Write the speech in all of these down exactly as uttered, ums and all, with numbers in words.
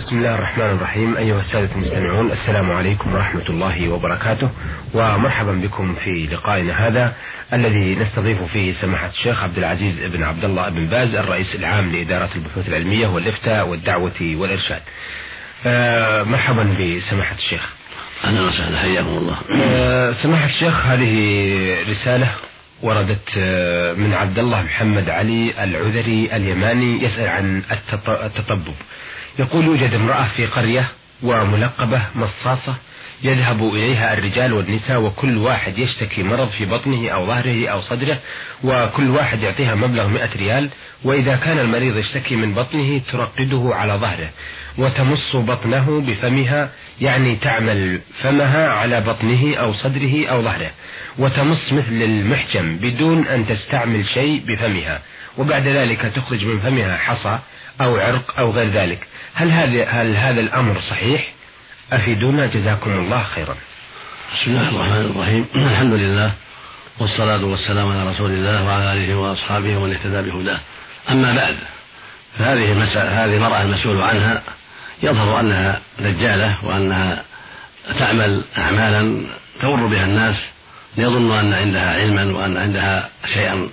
بسم الله الرحمن الرحيم. أيها السادة المستمعون، السلام عليكم ورحمة الله وبركاته، ومرحبا بكم في لقائنا هذا الذي نستضيف فيه سماحة الشيخ عبد العزيز بن عبد الله بن باز، الرئيس العام لإدارة البحوث العلمية والإفتاء والدعوة والإرشاد. آه مرحبا بسماحة الشيخ. أهلا وسهلا، حياكم الله. آه سماحة الشيخ، هذه رسالة وردت من عبد الله محمد علي العذري اليماني، يسأل عن التطبب. يقول: يوجد امرأة في قرية وملقبة مصاصة، يذهب إليها الرجال والنساء، وكل واحد يشتكي مرض في بطنه أو ظهره أو صدره، وكل واحد يعطيها مبلغ مئة ريال، وإذا كان المريض يشتكي من بطنه ترقده على ظهره وتمص بطنه بفمها، يعني تعمل فمها على بطنه أو صدره أو ظهره، وتمص مثل المحجم بدون أن تستعمل شيء بفمها، وبعد ذلك تخرج من فمها حصى أو عرق أو غير ذلك. هل هذا هل هذا الأمر صحيح؟ أفيدونا جزاكم الله خيرا. بسم الله الرحمن الرحيم. الحمد لله والصلاة والسلام على رسول الله وعلى آله وأصحابه ومن اهتدى بهداه. أما بعد، فهذه المسألة هذه المرأة المسؤول عنها يظهر أنها دجالة، وأنها تعمل أعمالا تغر بها الناس ليظن أن عندها علما وأن عندها شيئا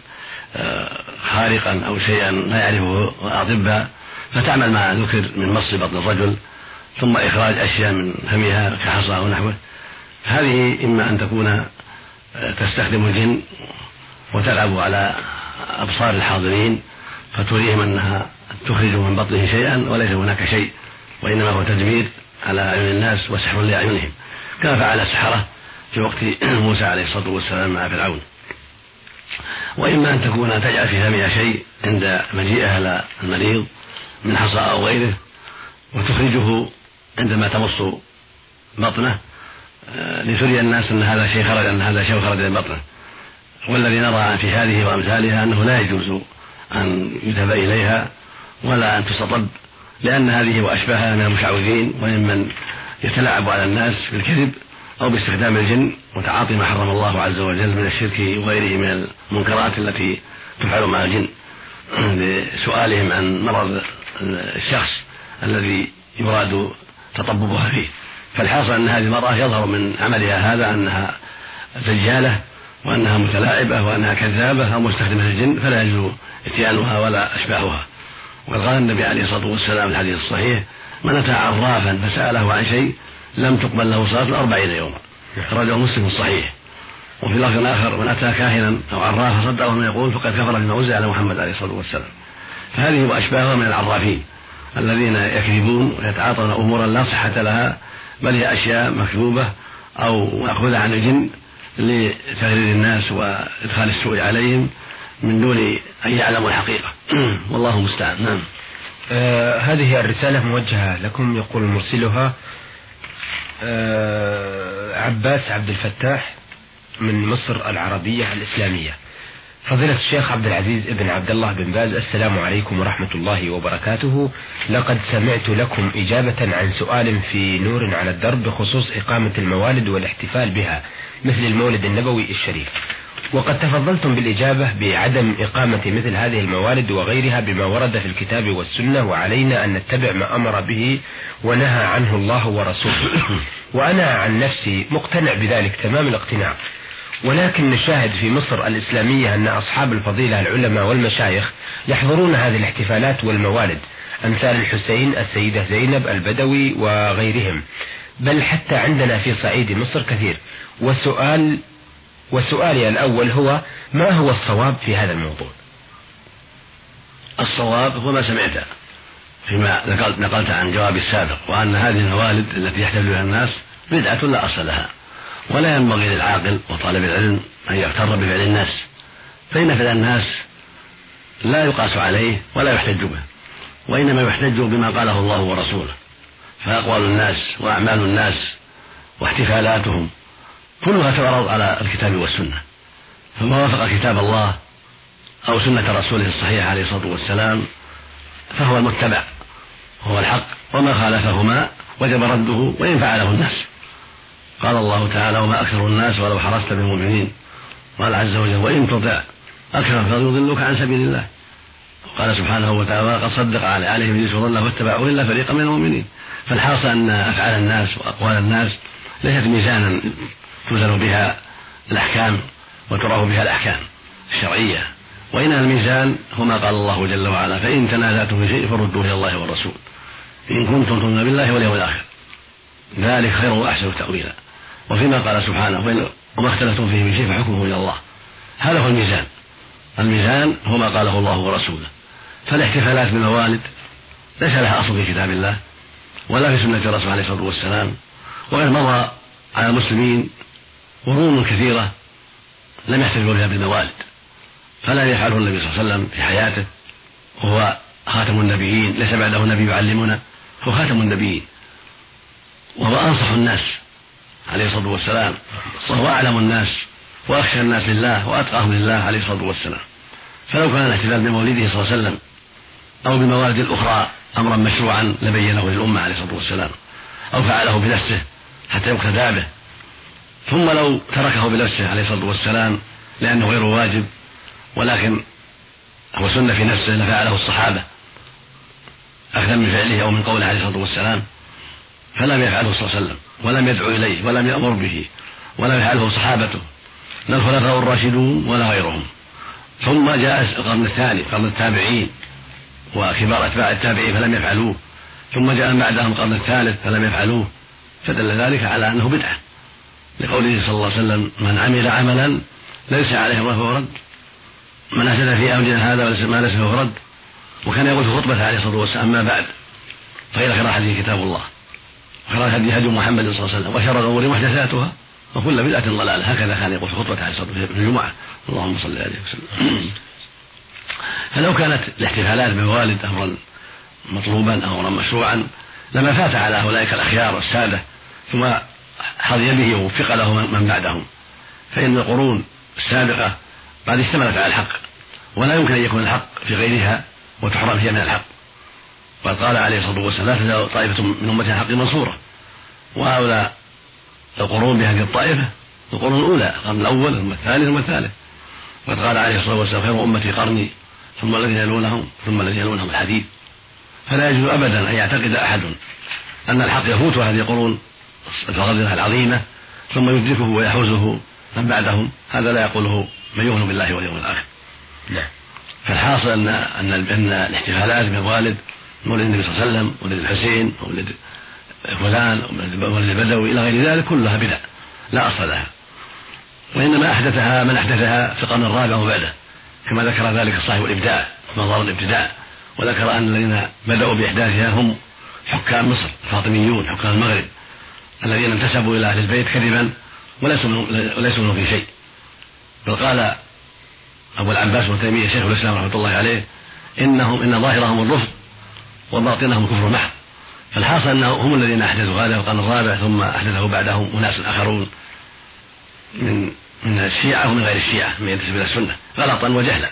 خارقا أو شيئا لا يعرفه الأطباء، فتعمل ما ذكر من مص بطن الرجل ثم إخراج أشياء من فمها كحصى ونحوه. هذه إما أن تكون تستخدم الجن وتلعب على أبصار الحاضرين فتريهم أنها تخرج من بطنه شيئا وليس هناك شيء، وإنما هو تدمير على أعين الناس وسحر لأعينهم، كما فعل السحرة في وقت موسى عليه الصلاة والسلام مع فرعون. وإما أن تكون تجعل في فمها شيء عند مجيئها إلى المريض من حصى أو غيره وتخرجه عندما تمص بطنه لتري الناس أن هذا شيء خرج أن هذا شيء خرج من بطنه. والذي نرى في هذه وأمثالها أنه لا يجوز أن يذهب إليها ولا أن تستطب، لأن هذه وأشباهها من المشعوذين وممن يتلاعب على الناس بالكذب أو باستخدام الجن وتعاطي ما حرم الله عز وجل من الشرك وغيره من المنكرات التي تفعل مع الجن لسؤالهم عن مرض الشخص الذي يراد تطببها فيه. فالحاصل أن هذه المرأة يظهر من عملها هذا أنها دجالة وأنها متلاعبة وأنها كذابة أو مستخدمة الجن، فلا يجوز اتيانها ولا أشباهها. وقد قال النبي عليه الصلاة والسلام في الحديث الصحيح: من أتى عرافا فسأله عن شيء لم تقبل له صلاة أربعين يوما، أخرجه مسلم الصحيح. وفي لفظ آخر: من أتى كاهنا أو عرافا صدقه من يقول فقد كفر بما أنزل على محمد عليه الصلاة والسلام. فهذه وأشباهها من العرافين الذين يكذبون ويتعاطون أمورا لا صحة لها، بل هي أشياء مكذوبة أو مأخوذة عن الجن لتغرير الناس وإدخال السوء عليهم من دون أن يعلموا الحقيقة. والله المستعان. نعم. آه هذه الرسالة موجهة لكم. يقول مرسلها آه عباس عبد الفتاح من مصر العربية الإسلامية. فضيلة الشيخ عبد العزيز بن عبد الله بن باز، السلام عليكم ورحمة الله وبركاته. لقد سمعت لكم إجابة عن سؤال في نور على الدرب بخصوص إقامة الموالد والاحتفال بها مثل المولد النبوي الشريف، وقد تفضلتم بالإجابة بعدم إقامة مثل هذه الموالد وغيرها بما ورد في الكتاب والسنة، وعلينا أن نتبع ما أمر به ونهى عنه الله ورسوله. وأنا عن نفسي مقتنع بذلك تمام الاقتناع، ولكن نشاهد في مصر الإسلامية أن أصحاب الفضيلة العلماء والمشايخ يحضرون هذه الاحتفالات والموالد، أمثال الحسين، السيدة زينب، البدوي وغيرهم، بل حتى عندنا في صعيد مصر كثير. وسؤال وسؤالي الأول هو: ما هو الصواب في هذا الموضوع؟ الصواب هو ما سمعت فيما نقلت عن جواب السابق، وأن هذه الموالد التي يحتفل بها الناس بدعة لا أصل لها، ولا ينبغي للعاقل وطالب العلم أن يغتر بفعل الناس، فإن فعل الناس لا يقاس عليه ولا يحتج به، وإنما يحتج بما قاله الله ورسوله. فأقوال الناس وأعمال الناس واحتفالاتهم كلها تعرض على الكتاب والسنة، فما وافق كتاب الله أو سنة رسوله الصحيح عليه الصلاة والسلام فهو المتبع وهو الحق، وما خالفهما وجب رده وإن فعله الناس. قال الله تعالى: وما أكثر الناس ولو حرصت بالمؤمنين. قال عز وجل: وإن تطع أكثر فيضلوك عن سبيل الله. وقال سبحانه وتعالى: قد صدق عليهم إبليس وضله واتبعوا إلا فريقا من المؤمنين. فالحاصل أن أفعال الناس وأقوال الناس ليست ميزانا توزن بها الأحكام وتراه بها الأحكام الشرعية، وإن الميزان هو ما قال الله جل وعلا: فإن تنازعتم في شيء فردوه إلى الله والرسول إن كنتم تؤمنون بالله واليوم الآخر ذلك خير وأحسن تأويلا. وفيما قال سبحانه: وما اختلفتم فيه من شيء فحكمه إلى الله. هذا هو الميزان. الميزان هو ما قاله الله ورسوله. فالاحتفالات بالموالد ليس لها أصل في كتاب الله ولا في سنة الرسول عليه الصلاة والسلام، وقد مضى على المسلمين قرون كثيرة لم يحتفلوا بها بالموالد، فلا يفعله النبي صلى الله عليه وسلم في حياته، وهو خاتم النبيين، ليس بعده نبي يعلمنا، هو خاتم النبيين وهو أنصح الناس عليه الصلاة والسلام، وهو أعلم الناس وأخشى الناس لله وأتقاهم لله عليه الصلاة والسلام. فلو كان الاحتفال بمولده صلى الله عليه وسلم أو بالموالد الأخرى أمرا مشروعا لبينه للأمة عليه الصلاة والسلام، أو فعله بنفسه حتى يقتدى به، ثم لو تركه بنفسه عليه الصلاة والسلام لأنه غير واجب ولكن هو سنة في نفسه لفعله الصحابة أخذا من فعله أو من قوله عليه الصلاة والسلام، فلم يفعله صلى الله عليه وسلم ولم يدعو إليه ولم يأمر به ولم يفعله صحابته لا الخلفاء الراشدون ولا غيرهم. ثم جاء القرن الثاني قرن التابعين وكبار أتباع التابعين فلم يفعلوه، ثم جاء بعدهم القرن الثالث فلم يفعلوه، فدل ذلك على أنه بدعة، لقوله صلى الله عليه وسلم: من عمل عملا ليس عليه أمره فهو رد، من أحدث في أمرنا هذا ما ليس فهو رد. وكان يقول في خطبته عليه الصلاة والسلام: أما بعد فإن خير الحديث كتاب الله وخير الهدي هدي محمد صلى الله عليه وسلم وشر الأمور محدثاتها وكل بدعة ضلالة. هكذا كان يقول في خطبته عليه الصلاة والسلام في الجمعة، اللهم صل عليه وسلم. فلو كانت الاحتفالات بالموالد أمرا مطلوبا أو أمرا مشروعا لما فات على أولئك الأخيار والسادة، ثم حظي به ووفق له من بعدهم، فإن القرون السابقة قد اشتملت على الحق ولا يمكن أن يكون الحق في غيرها وتحرم فيها من الحق. وقد قال عليه الصلاة والسلام: لا تزال طائفة من أمة الحق منصورة. وهؤلاء القرون بهذه الطائفة القرون الأولى، القرن الأول ثم الثاني ثم الثالث. وقد قال عليه الصلاة والسلام: خير أمتي قرني ثم الذين يلونهم ثم الذين يلونهم الحديث. فلا يجوز أبدا أن يعتقد أحد أن الحق يفوت هذه القرون الفضيلة العظيمة ثم يدركه ويحوزه من بعدهم، هذا لا يقوله من يؤمن بالله واليوم الآخر. نعم. فالحاصل أن أن أن الاحتفالات بالموالد، مولد النبي صلى الله عليه وسلم، مولد الحسين، مولد فلان، مولد البدوي إلى غير ذلك، كلها بدع لا أصل لها، وإنما أحدثها من أحدثها في القرن الرابع وبعده، كما ذكر ذلك صاحب الإبداع مظاهر الابتداع، وذكر أن الذين بدأوا بإحداثها هم حكام مصر الفاطميون حكام المغرب الذين انتسبوا إلى أهل البيت كذبا وليسوا منهم في شيء. بل قال أبو العباس بن تيمية شيخ الإسلام رحمة الله عليه: إنهم إن ظاهرهم الرفض وباطنهم كفر محض. فالحاصل أنهم هم الذين أحدثوا هذا في القرن الرابع، ثم أحدثه بعدهم أناس آخرون من من الشيعة ومن غير الشيعة من ينتسب إلى السنة غلطا وجهلا.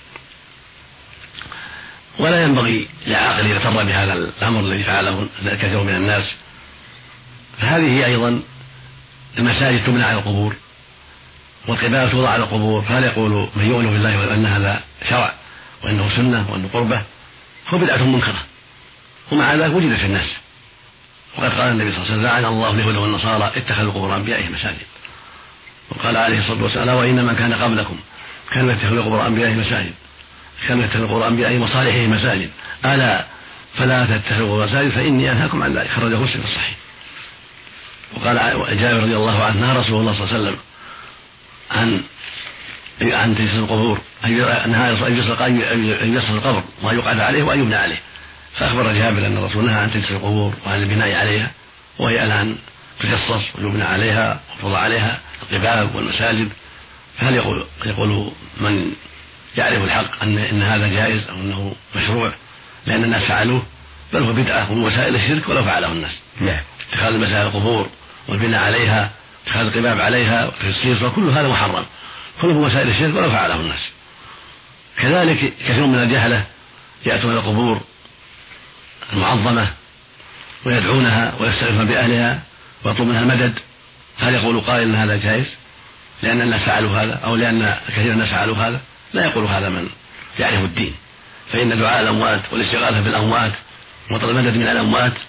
ولا ينبغي لعاقل يغتر بهذا الأمر الذي فعله كثير من الناس. فهذه أيضا المساجد تبنى على القبور والقباب توضع على القبور، فهل يقول من يؤمن بالله وأن هذا شرع وأنه سنة وأنه قربة؟ هو بدعة منكرة، ومع ذلك وجد في الناس. وقد قال النبي صلى الله عليه وسلم: لعن الله اليهود والنصارى اتخذوا قبور أنبيائهم مساجد. وقال عليه الصلاة والسلام: وإنما كان قبلكم كانوا يتخذوا قبور أنبيائهم مساجد، كانوا يتخذوا قبور أنبيائهم وصالحهم مساجد، ألا فلا تتخذوا مساجد فإني أنهاكم عن ذلك. خرجه مسلم في الصحيح. وقال جابر رضي الله عنه: نهى رسول الله صلى الله عليه وسلم عن عن تجسس القبور، نهى أن يجسس القبر وأن يقعد عليه وأن يبنى عليه. فأخبر جابر أن الرسول نهى عن تجسس القبور وعن البناء عليها، وهي الآن تجسس ويبنى عليها وتوضع عليها القباب والمساجد. فهل يقول يقول من يعرف الحق أن إن هذا جائز أو أنه مشروع لأن الناس فعلوه؟ بل هو بدعة ومن وسائل الشرك ولو فعله الناس. نعم. اتخاذ المساجد القبور والبناء عليها، اتخاذ القباب عليها والتجسيس، وكل هذا محرم، كله وسائل الشرك ولو فعله الناس. كذلك كثير من الجهلة يأتون إلى القبور المعظمة ويدعونها ويستغيثون بأهلها ويطلب منها المدد. هل يقول قائل أن هذا جائز لأن الناس فعلوا هذا أو لأن كثير من الناس فعلوا هذا؟ لا يقول هذا من يعرف الدين. فإن دعاء الأموات والاستغاثة بالأموات وطلب المدد من الأموات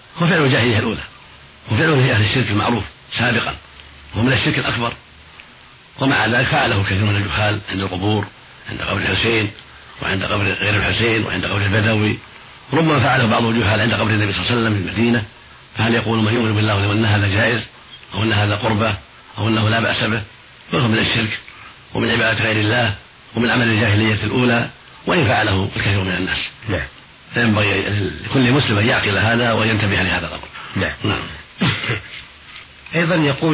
هو فعل الجاهلية الأولى، وفعله في أهل الشرك المعروف سابقا، وهو من الشرك الأكبر. ومع ذلك فعله كثير من الجهال عند القبور، عند قبر الحسين وعند قبر غير الحسين وعند قبر البدوي. ربما فعله بعض الجهال عند قبر النبي صلى الله عليه وسلم في المدينة، فهل يقول من يؤمن بالله لو أن هذا جائز أو أن هذا قربة أو أنه لا بأس به؟ وهو من الشرك ومن عبادة غير الله ومن عمل الجاهلية الأولى، وإن فعله الكثير من الناس. نعم. فينبغي لكل مسلم أن يعقل هذا وينتبه لهذا الأمر. نعم. نعم. أيضا يقول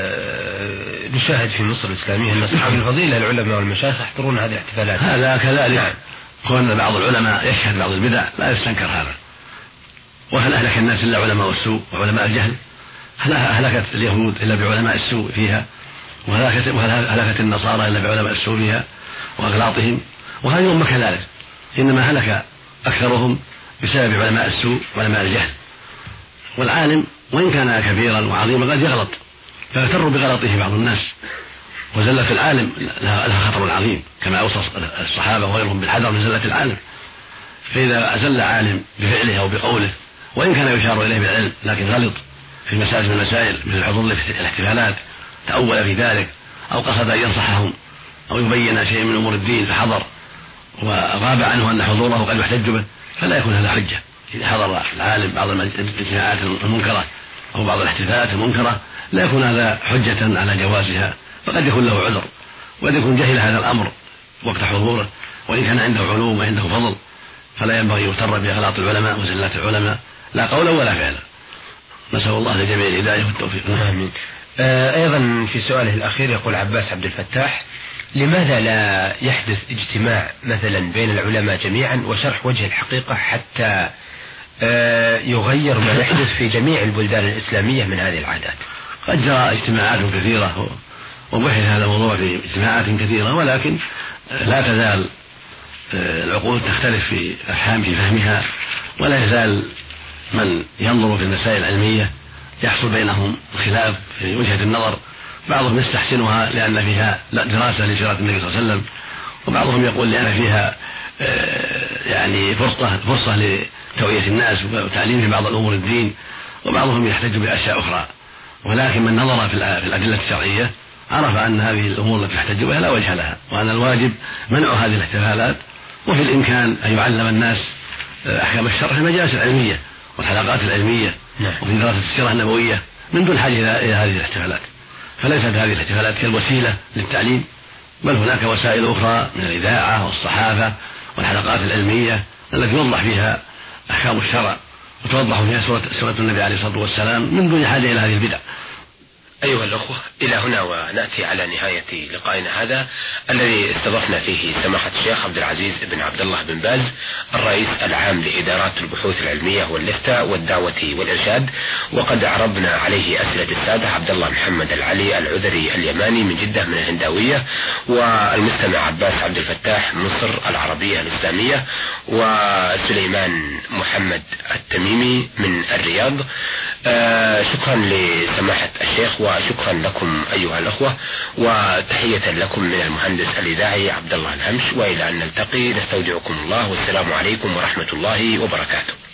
نشاهد في مصر الإسلامية أن أصحاب الفضيلة العلماء والمشايخ يحضرون هذه الاحتفالات. هذا كذلك. نعم. كون بعض العلماء يشهد بعض البدع لا يستنكر هذا. وهل أهلك الناس إلا علماء السوء وعلماء الجهل؟ هل أهلكت اليهود إلا بعلماء السوء فيها؟ وهل هلكت النصارى إلا بعلماء السوء فيها وأغلاطهم؟ وهذه الأمة كذلك، إنما هلك أكثرهم بسبب علماء السوء وعلماء الجهل. والعالم وإن كان كبيرا وعظيما قد يغلط، فيغتر بغلطه بعض الناس، وزلة العالم لها خطر عظيم كما أوصى الصحابة وغيرهم بالحذر من زلة العالم. فإذا أزل عالم بفعله أو بقوله وإن كان يشار إليه بالعلم لكن غلط في مسائل من المسائل مثل الحضور الاحتفالات، تأول في ذلك أو قصد أن ينصحهم أو يبين شيء من أمور الدين فحضر وغاب عنه أن حضوره قد يحتج به، فلا يكون هذا حجة. إذا حضر العالم بعض الاجتماعات المنكرة أو بعض الاحتفالات المنكرة لا يكون هذا حجة على جوازها، فقد يكون له عذر وقد يكون جهل هذا الأمر وقت حضوره، وإن كان عنده علوم وعنده فضل فلا ينبغي يغتر بأغلاط العلماء وزلات العلماء لا قولا ولا فعلا. نسأل الله لجميع الهداية والتوفيق. آمين. أيضا في سؤاله الأخير يقول عباس عبد الفتاح: لماذا لا يحدث اجتماع مثلا بين العلماء جميعا وشرح وجه الحقيقة حتى يغير ما يحدث في جميع البلدان الإسلامية من هذه العادات؟ قد جرى اجتماعات كثيرة وبحث هذا الموضوع في اجتماعات كثيرة، ولكن لا تزال العقول تختلف في أفهام في فهمها، ولا يزال من ينظر في المسائل العلمية يحصل بينهم خلاف في وجهة النظر. بعضهم يستحسنها لأن فيها دراسة لسيرة النبي صلى الله عليه وسلم، وبعضهم يقول لأن فيها يعني فرصة فرصة لتوعية الناس وتعليم في بعض الأمور الدين، وبعضهم يحتج بأشياء أخرى. ولكن من نظر في الأدلة الشرعية عرف أن هذه الأمور التي يحتج بها لا وجه لها، وأن الواجب منع هذه الاحتفالات، وفي الإمكان أن يعلم الناس أحكام الشرع في المجالس العلمية والحلقات العلمية وفي دراسة السيرة النبوية من دون حاجة إلى هذه الاحتفالات. فليست هذه الاحتفالات كالوسيلة للتعليم، بل هناك وسائل أخرى من الإذاعة والصحافة والحلقات العلمية التي يوضح فيها أحكام الشرع وتوضح فيها سورة النبي عليه الصلاة والسلام من دون حاجة إلى هذه البدع. أيها الأخوة، إلى هنا ونأتي على نهاية لقائنا هذا الذي استضفنا فيه سماحة الشيخ عبد العزيز بن عبد الله بن باز الرئيس العام لإدارات البحوث العلمية والإفتاء والدعوة والإرشاد، وقد عرضنا عليه أسئلة السادة عبد الله محمد العلي العذري اليماني من جدة من الهنداوية، والمستمع عباس عبد الفتاح مصر العربية الإسلامية، وسليمان محمد التميمي من الرياض. آه شكرا لسماحة الشيخ وشكرا لكم أيها الأخوة، وتحية لكم من المهندس الإذاعي عبد الله الهمش، وإلى أن نلتقي نستودعكم الله والسلام عليكم ورحمة الله وبركاته.